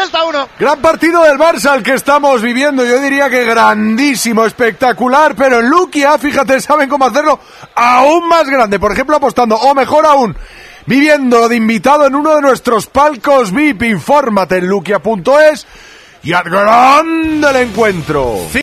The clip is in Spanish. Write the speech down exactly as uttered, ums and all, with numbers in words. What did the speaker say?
Celta uno. Gran partido del Barça el que estamos viviendo, yo diría que grandísimo, espectacular, pero en Luquia, fíjate, saben cómo hacerlo aún más grande, por ejemplo apostando, o mejor aún, viviendo de invitado en uno de nuestros palcos V I P. Infórmate en luquia punto es y al grande el encuentro.